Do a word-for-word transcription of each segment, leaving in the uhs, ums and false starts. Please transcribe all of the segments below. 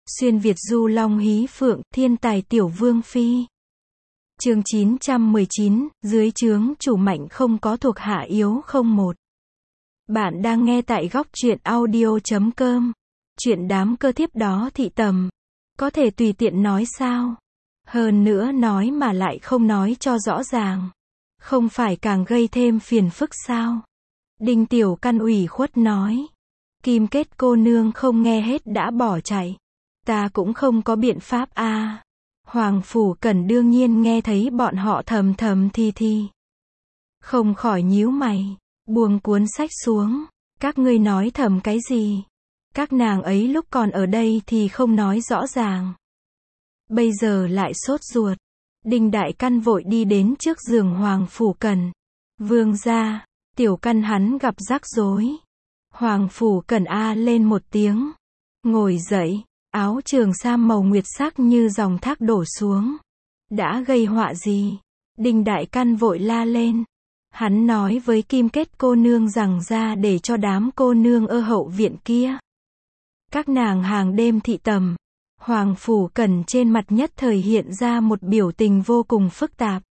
Xuyên Việt du long hí phượng, thiên tài tiểu vương phi. Chương chín trăm mười chín, dưới trướng chủ mạnh không có thuộc hạ yếu không một. Bạn đang nghe tại góc truyện audio chấm com. Chuyện đám cơ thiếp đó thị tầm. Có thể tùy tiện nói sao? Hơn nữa nói mà lại không nói cho rõ ràng. Không phải càng gây thêm phiền phức sao? Đinh Tiểu Căn ủy khuất nói. Kim Kết cô nương không nghe hết đã bỏ chạy. Ta cũng không có biện pháp a. À. Hoàng Phủ Cẩn đương nhiên nghe thấy bọn họ thầm thầm thi thi. Không khỏi nhíu mày, buông cuốn sách xuống. Các ngươi nói thầm cái gì? Các nàng ấy lúc còn ở đây thì không nói rõ ràng. Bây giờ lại sốt ruột. Đinh Đại Căn vội đi đến trước giường Hoàng Phủ Cẩn. Vương gia, Tiểu Căn hắn gặp rắc rối. Hoàng Phủ Cẩn a lên một tiếng. Ngồi dậy, áo trường sam màu nguyệt sắc như dòng thác đổ xuống. Đã gây họa gì? Đinh Đại Căn vội la lên. Hắn nói với Kim Kết cô nương rằng ra để cho đám cô nương ở hậu viện kia. Các nàng hàng đêm thị tầm. Hoàng Phủ Cẩn trên mặt nhất thời hiện ra một biểu tình vô cùng phức tạp.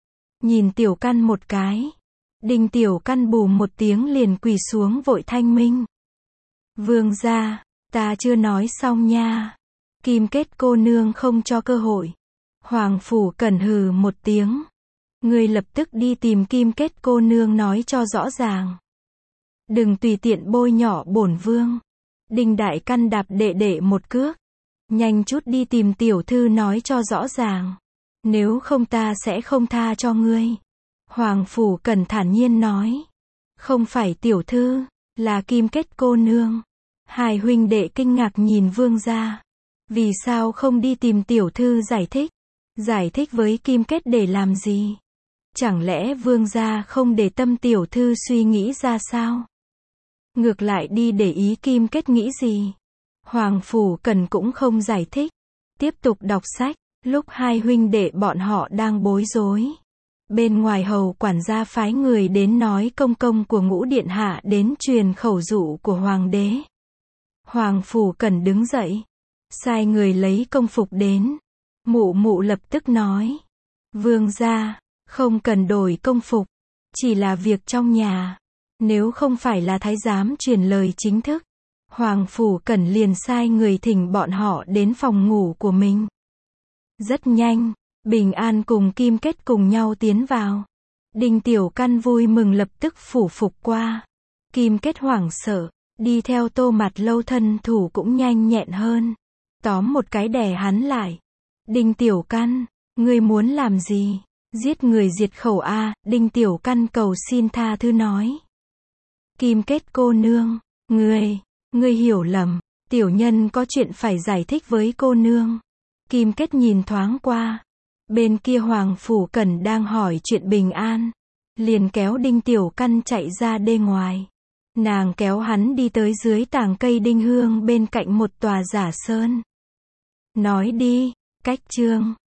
Nhìn Tiểu Căn một cái. Đinh Tiểu Căn bù một tiếng liền quỳ xuống vội thanh minh. Vương gia, ta chưa nói xong nha. Kim Kết cô nương không cho cơ hội. Hoàng Phủ Cẩn hừ một tiếng. Ngươi lập tức đi tìm Kim Kết cô nương nói cho rõ ràng. Đừng tùy tiện bôi nhọ bổn vương. Đinh Đại Căn đạp đệ đệ một cước. Nhanh chút đi tìm tiểu thư nói cho rõ ràng. Nếu không ta sẽ không tha cho ngươi. Hoàng Phủ Cẩn thản nhiên nói. Không phải tiểu thư, là Kim Kết cô nương. Hai huynh đệ kinh ngạc nhìn vương gia. Vì sao không đi tìm tiểu thư giải thích? Giải thích với Kim Kết để làm gì? Chẳng lẽ vương gia không để tâm tiểu thư suy nghĩ ra sao? Ngược lại đi để ý Kim Kết nghĩ gì? Hoàng Phủ Cẩn cũng không giải thích. Tiếp tục đọc sách. Lúc hai huynh đệ bọn họ đang bối rối. Bên ngoài hầu quản gia phái người đến nói công công của Ngũ điện hạ đến truyền khẩu dụ của hoàng đế. Hoàng Phủ Cẩn đứng dậy. Sai người lấy công phục đến. Mụ mụ lập tức nói. Vương gia, không cần đổi công phục. Chỉ là việc trong nhà. Nếu không phải là thái giám truyền lời chính thức. Hoàng Phủ Cẩn liền sai người thỉnh bọn họ đến phòng ngủ của mình. Rất nhanh, Bình An cùng Kim Kết cùng nhau tiến vào. Đinh Tiểu Căn vui mừng lập tức phủ phục qua. Kim Kết hoảng sợ, đi theo Tô Mặt Lâu thân thủ cũng nhanh nhẹn hơn. Tóm một cái đè hắn lại. Đinh Tiểu Căn, ngươi muốn làm gì? Giết người diệt khẩu a. À, Đinh Tiểu Căn cầu xin tha thứ nói. Kim Kết cô nương, ngươi, ngươi hiểu lầm, tiểu nhân có chuyện phải giải thích với cô nương. Kim Kết nhìn thoáng qua. Bên kia Hoàng Phủ Cẩn đang hỏi chuyện Bình An. Liền kéo Đinh Tiểu Căn chạy ra đê ngoài. Nàng kéo hắn đi tới dưới tàng cây đinh hương bên cạnh một tòa giả sơn. Nói đi, cách chương.